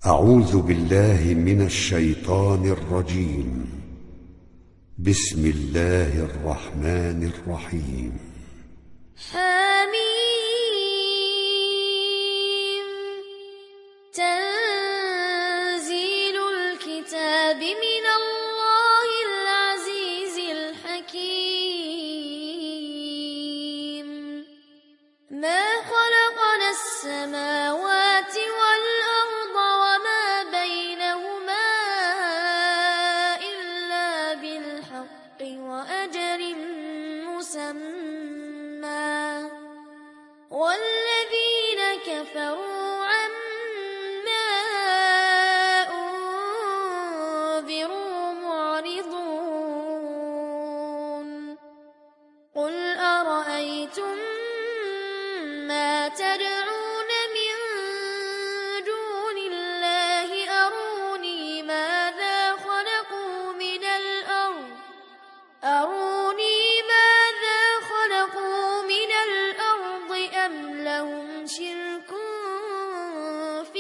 أعوذ بالله من الشيطان الرجيم. بسم الله الرحمن الرحيم. حميم. تنزيل الكتاب من الله العزيز الحكيم. ما خلقنا السماوات والأرض وما بينهما إلا بالحق وأجل مسمى، والذين كفروا عما أنذروا معرضون. قل أرأيتم ما تدعون من دون الله أروني ماذا خلقوا من الأرض أم لهم شرك في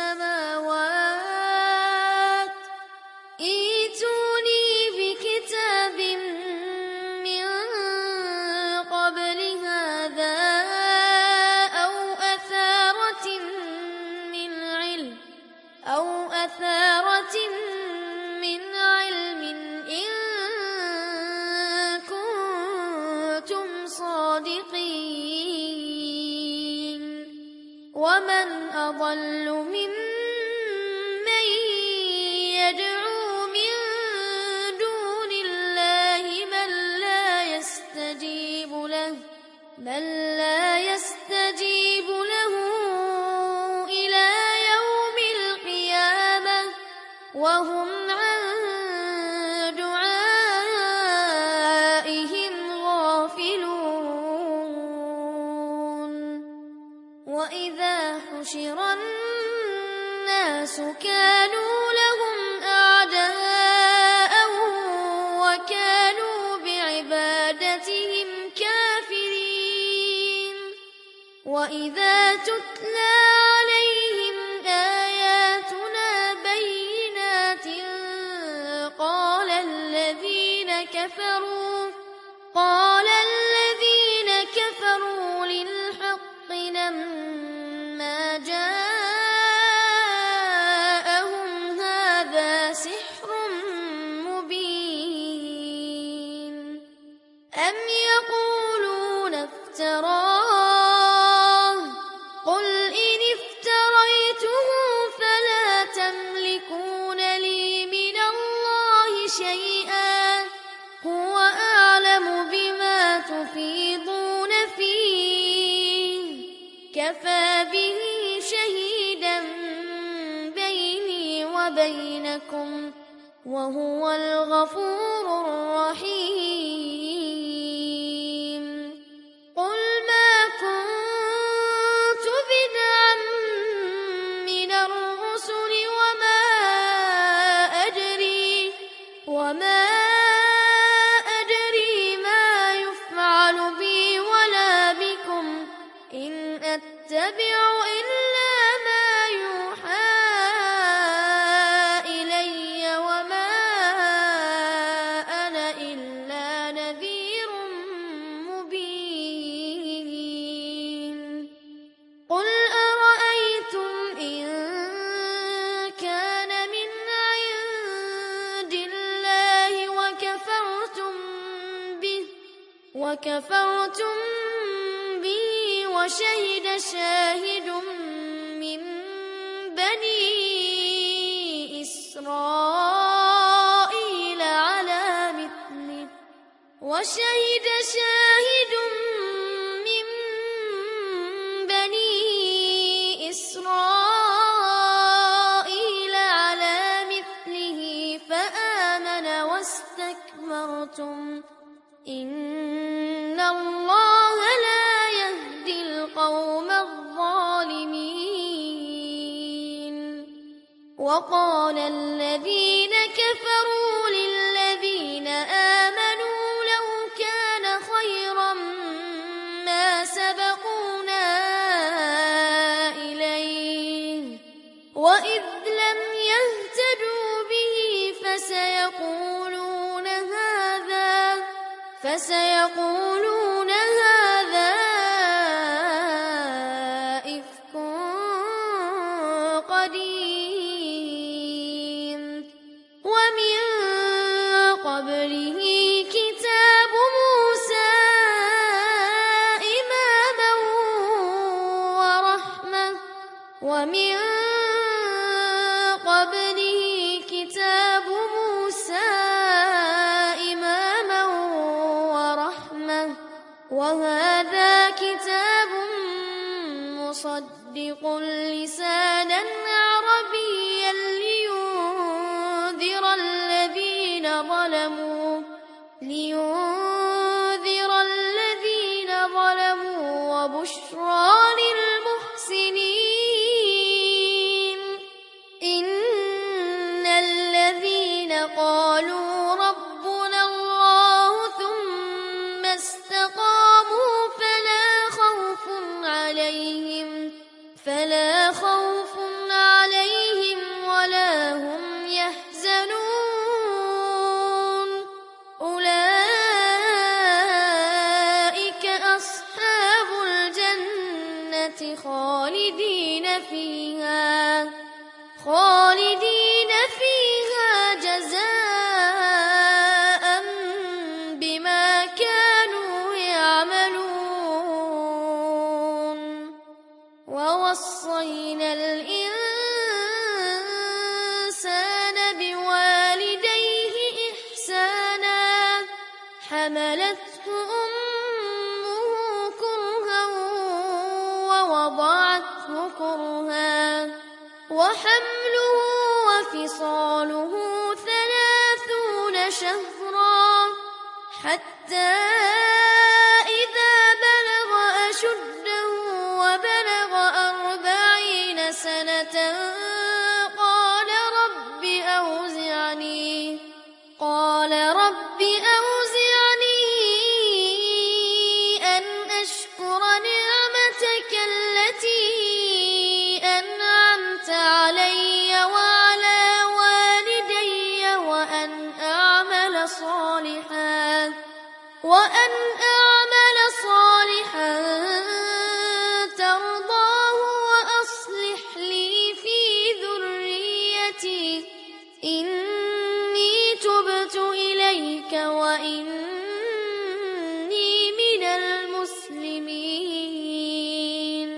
السماوات. ائتوني بكتاب من قبل هذا أو أثارة من علم إن كنتم صادقين. ومن أضل ممن يدعو من دون الله من لا يستجيب له إلى يوم القيامة وهم عن دعائهم غافلون. وإذا حشر الناس كانوا لهم أعداء وكانوا بعبادتهم كافرين. وإذا تتلى عليهم آياتنا بينات قال الذين كفروا للحق لما جاءهم هذا سحر مبين. أم يقولون افتراه قل إن افتريته فلا تملكون لي من الله شيئا هو أعلم بما تفيضون فيه كفى به شهيدا بيني وبينكم وهو الغفور الرحيم. قل ما كنت بدعا من الرسل وما أدري ما يفعل بي ولا بكم إن أتبع إلا ما يوحى إلي وما أنا إلا نذير مبين. قل أرأيتم إن كان من عند الله وكفرتم به وشهد شاهد من بني إسرائيل على مثله فآمن واستكبرتم إن الله لا يهدي القوم الظالمين. وقال الذين كفروا للذين آمنوا لو كان خيرا ما سبقونا إليه وإذ فسيقولون هذا إفك قديم ومن قبله كتاب موسى إماما ورحمة وهذا كتاب مصدق لسانا عربيا لينذر الذين ظلموا وبشرى للمحسنين إن الذين قالوا ربنا الله ثم استقاموا فلا خوف عليهم ولا هم يحزنون أولئك أصحاب الجنة خالدين فيها جزاء بما كانوا يعملون ووصينا الإنسان بوالديه إحسانا حملته أمه كرها ووضعته كرها وحمله وفصاله 30 شهرا حتى إذا بلغ أشده وبلغ 40 سنة قال رب أوزعني أن أشكر نعمتك التي أنعمت علي وعلى والدي وأن أعمل صالحا ترضاه وأصلح لي في ذريتي إني تبت إليك وإني من المسلمين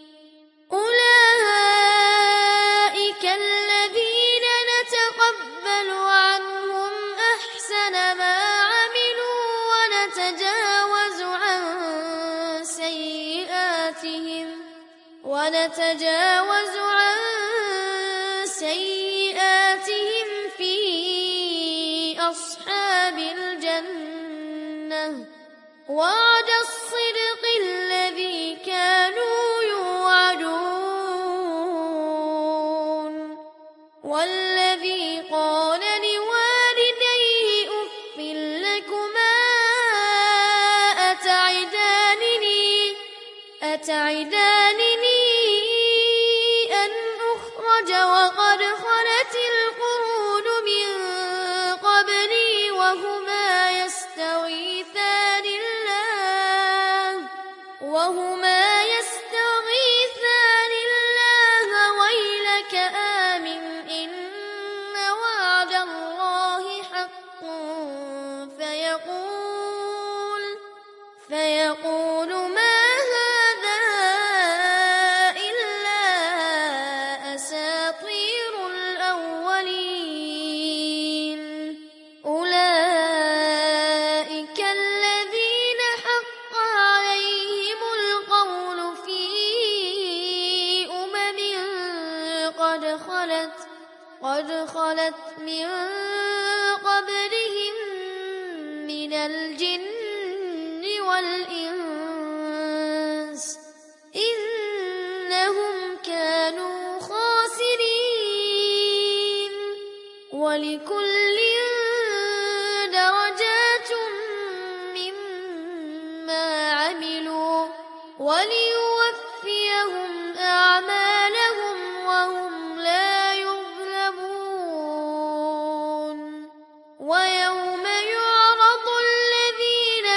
أولئك الذين نتقبل عنهم أحسن ما عملوا ونتجاوز عن سيئاتهم في أصحاب الجنة وعد الصدق الذي كانوا يوعدون والذي قال لوالديه أف لكما أتعدانني أن أخرج وقد خلت القرون من قبلي وهما يستغيثان الله ويلك آمن إن وعد الله حق فيقول ما هذا إلا أساطير الأولين أولئك الذين حق عليهم القول في أمم قد خلت من قبلهم من الجن والإنس إنهم كانوا خاسرين ولكل درجات مما عملوا وليوفيهم أعمالهم وهم لا يظلمون ويوم يعرض الذين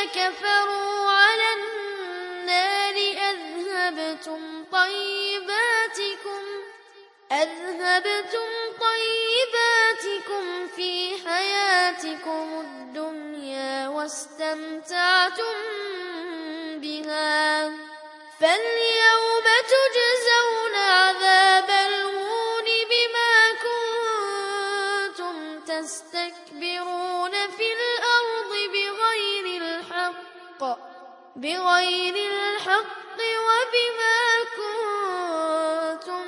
بغير الحق وبما كنتم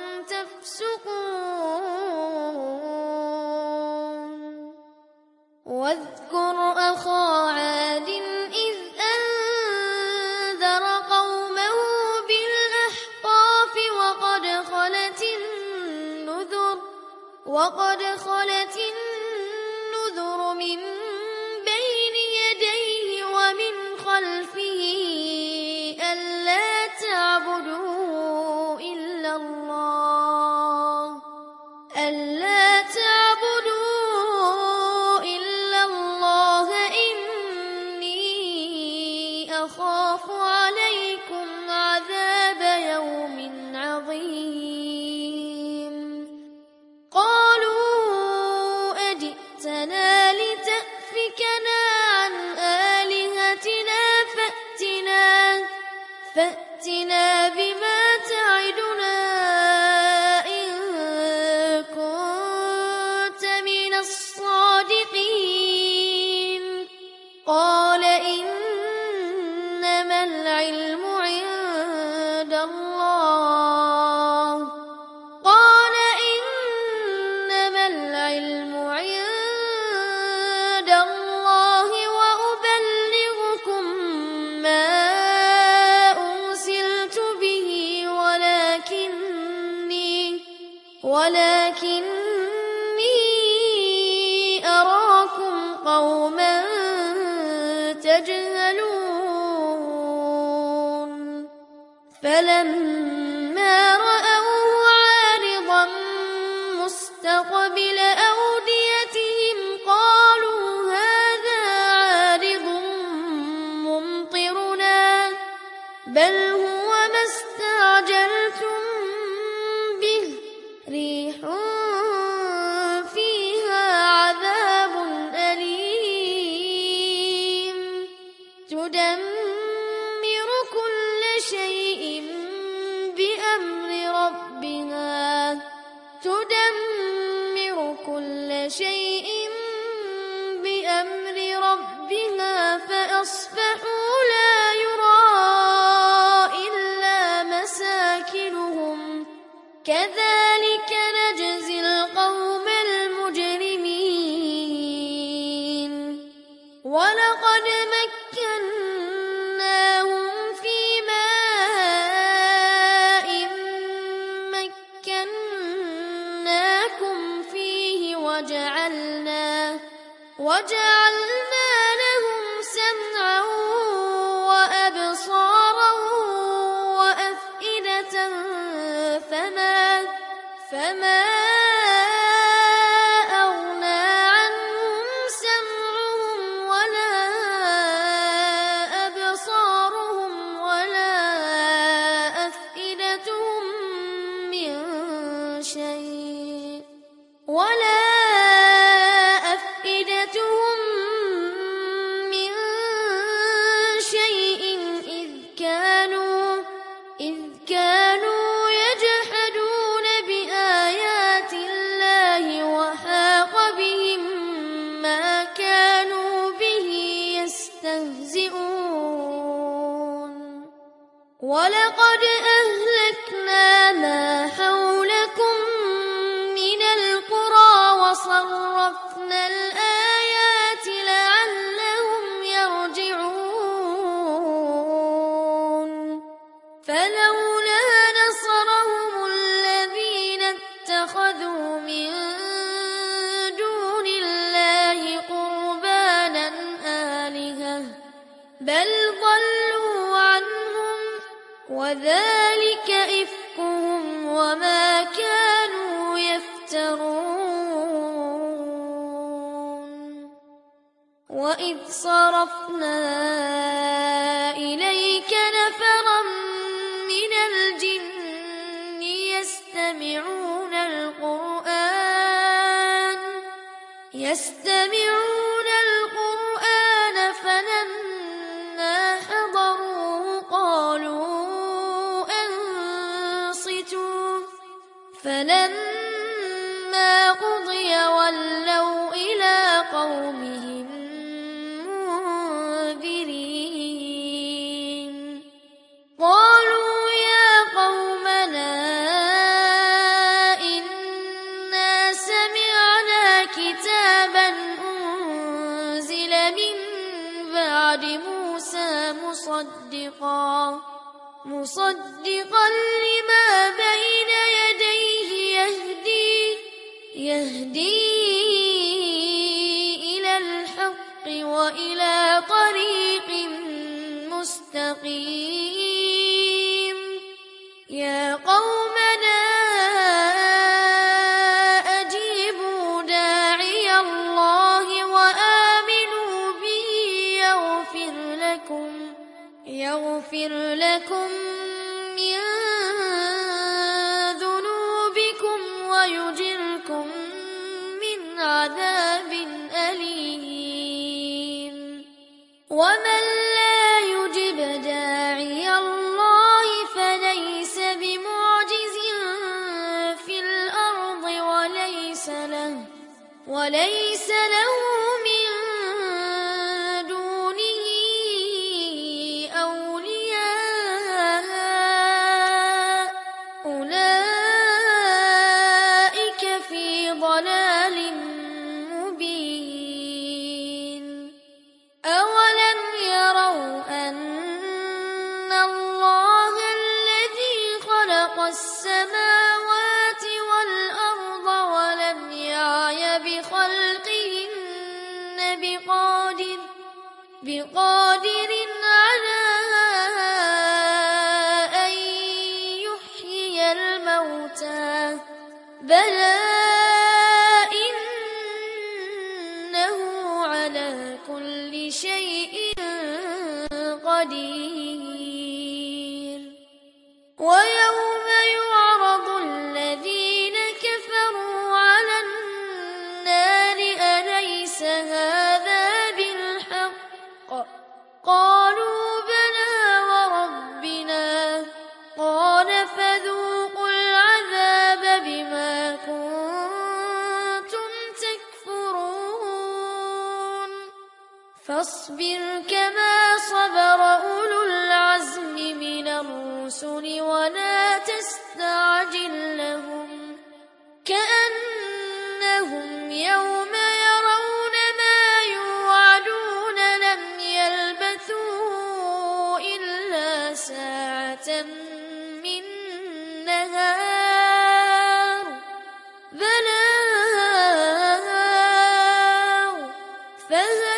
تفسقون واذكر أخا عاد إذ أنذر قومه بالأحقاف وقد خلت النذر من بين يديه ومن خلفه ألا تعبدوا إلا الله إني أخاف عليكم عذاب يوم عظيم قالوا أجئتنا لتأفكنا عن آلهتنا فأتنا بما تعدنا إن كنت من الصادقين قال إنما العلم عند الله وأبلغكم ما أرسلت به ولكني أراكم قوما تجهلون فلما رأوه عارضا مستقبل أوديتهم قالوا هذا عارض ممطرنا بل هو ما استعجلتم به ريح فيها عذاب أليم تدمر كل شيء بأمر ربها فأصبحوا لا يرى إلا مساكنهم كذلك نجزي القوم المجرمين ولقد مكناهم في ماء مكناكم فيه وجعلنا لهم سمعا وأبصارا وأفئدة فما أغنى عنهم سمعهم ولا أبصارهم ولا أفئدتهم من شيء إذ كانوا يجحدون بآيات الله وحاق بهم ما كانوا به يستهزئون ولقد أهلكنا ما حولكم من القرى وصرفنا الآيات لعلهم يرجعون فلولا نصرهم الذين اتخذوا من دون الله قربانا آلهة بل ضلوا عنهم وذلك إفكهم وما كانوا يفترون وإذ صرفنا إليك نفرا من الجن يستمعون القرآن فلما حضروه قالوا أنصتوا فلما قضي ولوا إلى قومهم منذرين مصدقا لما بين يديه يهدي إلى الحق وإلى طريق مستقيم. يا قومنا أجيبوا داعي الله وآمنوا به يغفر لكم من ذنوبكم ويجركم من عذاب أليم. ومن لا يجب داعي الله فليس بمعجز في الأرض وليس له من دونه أولياء أولئك في ضلال مبين. أولم يروا أن الله الذي خلق السماوات والأرض ولم يعي بخلقهن بقادر على أن يحيي الموتى بلى إنه على كل شيء قدير. ويوم يعرض الذين كفروا على النار أليس هذا بالحق قالوا بلى وربنا قال فذوقوا العذاب بما كنتم تكفرون. فاصبر كما صبر أولو العزم من الرسل ولا تستعجل لهم كأنهم يوم يرون ما يوعدون لم يلبثوا إلا ساعة من نهار بلاغ